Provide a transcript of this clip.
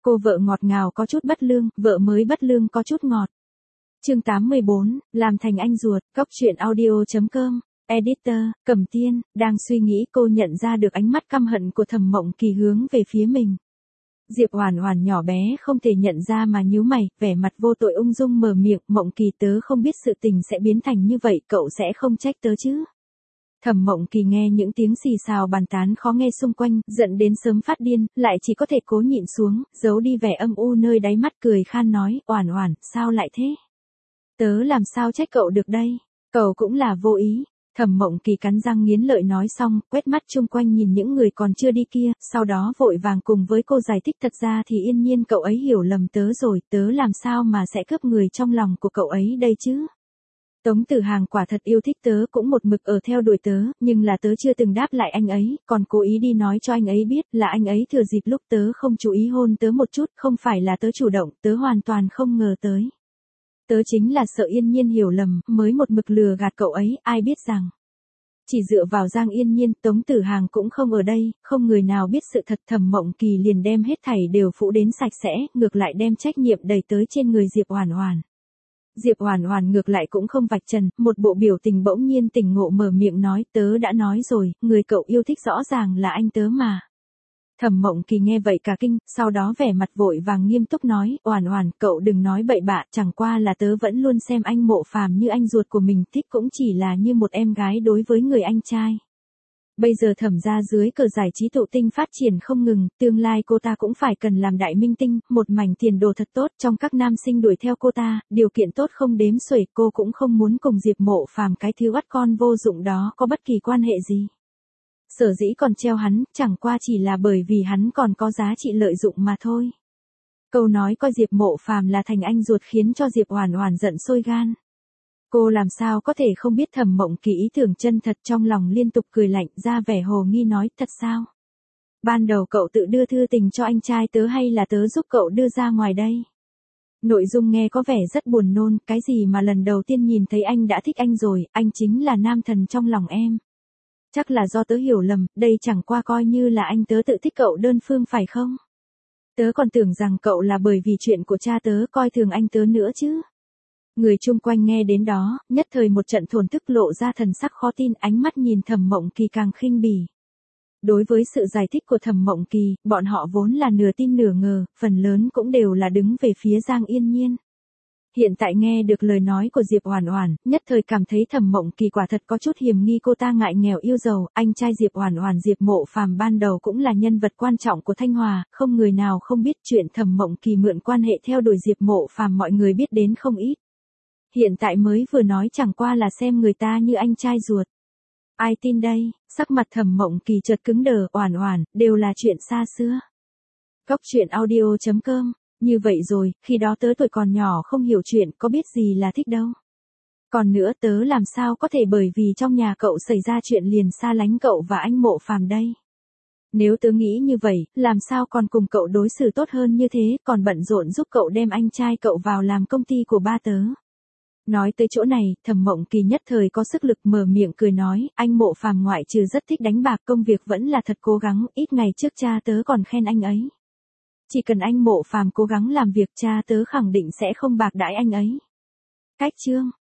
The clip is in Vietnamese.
Cô vợ ngọt ngào có chút bất lương, vợ mới bất lương có chút ngọt. Chương 84, làm thành anh ruột, Cóc truyện audio.com, editor, Cẩm Tiên, đang suy nghĩ cô nhận ra được ánh mắt căm hận của Thẩm Mộng Kỳ hướng về phía mình. Diệp Oản Oản nhỏ bé không thể nhận ra mà nhíu mày, vẻ mặt vô tội ung dung mở miệng, Mộng Kỳ tớ không biết sự tình sẽ biến thành như vậy, cậu sẽ không trách tớ chứ? Thẩm Mộng Kỳ nghe những tiếng xì xào bàn tán khó nghe xung quanh, giận đến sớm phát điên, lại chỉ có thể cố nhịn xuống, giấu đi vẻ âm u nơi đáy mắt cười khan nói, Oản Oản, sao lại thế? Tớ làm sao trách cậu được đây? Cậu cũng là vô ý. Thẩm Mộng Kỳ cắn răng nghiến lợi nói xong, quét mắt chung quanh nhìn những người còn chưa đi kia, sau đó vội vàng cùng với cô giải thích thật ra thì Yên Nhiên cậu ấy hiểu lầm tớ rồi, tớ làm sao mà sẽ cướp người trong lòng của cậu ấy đây chứ? Tống Tử Hàng quả thật yêu thích tớ cũng một mực ở theo đuổi tớ, nhưng là tớ chưa từng đáp lại anh ấy, còn cố ý đi nói cho anh ấy biết là anh ấy thừa dịp lúc tớ không chú ý hôn tớ một chút, không phải là tớ chủ động, tớ hoàn toàn không ngờ tới. Tớ chính là sợ Yên Nhiên hiểu lầm, mới một mực lừa gạt cậu ấy, ai biết rằng. Chỉ dựa vào Giang Yên Nhiên, Tống Tử Hàng cũng không ở đây, không người nào biết sự thật. Thẩm Mộng Kỳ liền đem hết thảy đều phủ đến sạch sẽ, ngược lại đem trách nhiệm đẩy tới trên người Diệp Oản Oản. Diệp Oản Oản ngược lại cũng không vạch trần, một bộ biểu tình bỗng nhiên tỉnh ngộ mở miệng nói, tớ đã nói rồi, người cậu yêu thích rõ ràng là anh tớ mà. Thẩm Mộng Kỳ nghe vậy cả kinh, sau đó vẻ mặt vội vàng nghiêm túc nói, Oản Oản, cậu đừng nói bậy bạ, chẳng qua là tớ vẫn luôn xem anh Mộ Phàm như anh ruột của mình, thích cũng chỉ là như một em gái đối với người anh trai. Bây giờ Thẩm gia dưới cờ giải trí thụ tinh phát triển không ngừng, tương lai cô ta cũng phải cần làm đại minh tinh, một mảnh tiền đồ thật tốt, trong các nam sinh đuổi theo cô ta, điều kiện tốt không đếm xuể, cô cũng không muốn cùng Diệp Mộ Phàm cái thứ oắt con vô dụng đó có bất kỳ quan hệ gì. Sở dĩ còn treo hắn, chẳng qua chỉ là bởi vì hắn còn có giá trị lợi dụng mà thôi. Câu nói coi Diệp Mộ Phàm là thành anh ruột khiến cho Diệp Oản Oản giận sôi gan. Cô làm sao có thể không biết Thẩm Mộng Kỳ ý tưởng chân thật, trong lòng liên tục cười lạnh, ra vẻ hồ nghi nói, thật sao? Ban đầu cậu tự đưa thư tình cho anh trai tớ hay là tớ giúp cậu đưa ra ngoài đây? Nội dung nghe có vẻ rất buồn nôn, cái gì mà lần đầu tiên nhìn thấy anh đã thích anh rồi, anh chính là nam thần trong lòng em. Chắc là do tớ hiểu lầm, đây chẳng qua coi như là anh tớ tự thích cậu đơn phương phải không? Tớ còn tưởng rằng cậu là bởi vì chuyện của cha tớ coi thường anh tớ nữa chứ. Người chung quanh nghe đến đó, nhất thời một trận thổn thức lộ ra thần sắc khó tin, ánh mắt nhìn Thẩm Mộng Kỳ càng khinh bỉ. Đối với sự giải thích của Thẩm Mộng Kỳ, bọn họ vốn là nửa tin nửa ngờ, phần lớn cũng đều là đứng về phía Giang Yên Nhiên. Hiện tại nghe được lời nói của Diệp Oản Oản, nhất thời cảm thấy Thẩm Mộng Kỳ quả thật có chút hiềm nghi, cô ta ngại nghèo yêu giàu, anh trai Diệp Oản Oản Diệp Mộ Phàm ban đầu cũng là nhân vật quan trọng của Thanh Hòa, không người nào không biết chuyện Thẩm Mộng Kỳ mượn quan hệ theo đuổi Diệp Mộ Phàm mọi người biết đến không ít. Hiện tại mới vừa nói chẳng qua là xem người ta như anh trai ruột. Ai tin đây, sắc mặt Thẩm Mộng Kỳ chợt cứng đờ, Oản Oản, đều là chuyện xa xưa. Cóc truyện audio.com. Như vậy rồi, khi đó tớ tuổi còn nhỏ không hiểu chuyện, có biết gì là thích đâu. Còn nữa tớ làm sao có thể bởi vì trong nhà cậu xảy ra chuyện liền xa lánh cậu và anh Mộ Phàm đây. Nếu tớ nghĩ như vậy, làm sao còn cùng cậu đối xử tốt hơn như thế, còn bận rộn giúp cậu đem anh trai cậu vào làm công ty của ba tớ. Nói tới chỗ này, Thẩm Mộng Kỳ nhất thời có sức lực mở miệng cười nói, anh Mộ Phàm ngoại trừ rất thích đánh bạc, công việc vẫn là thật cố gắng, ít ngày trước cha tớ còn khen anh ấy. Chỉ cần anh Mộ Phàm cố gắng làm việc, cha tớ khẳng định sẽ không bạc đãi anh ấy. Cách chương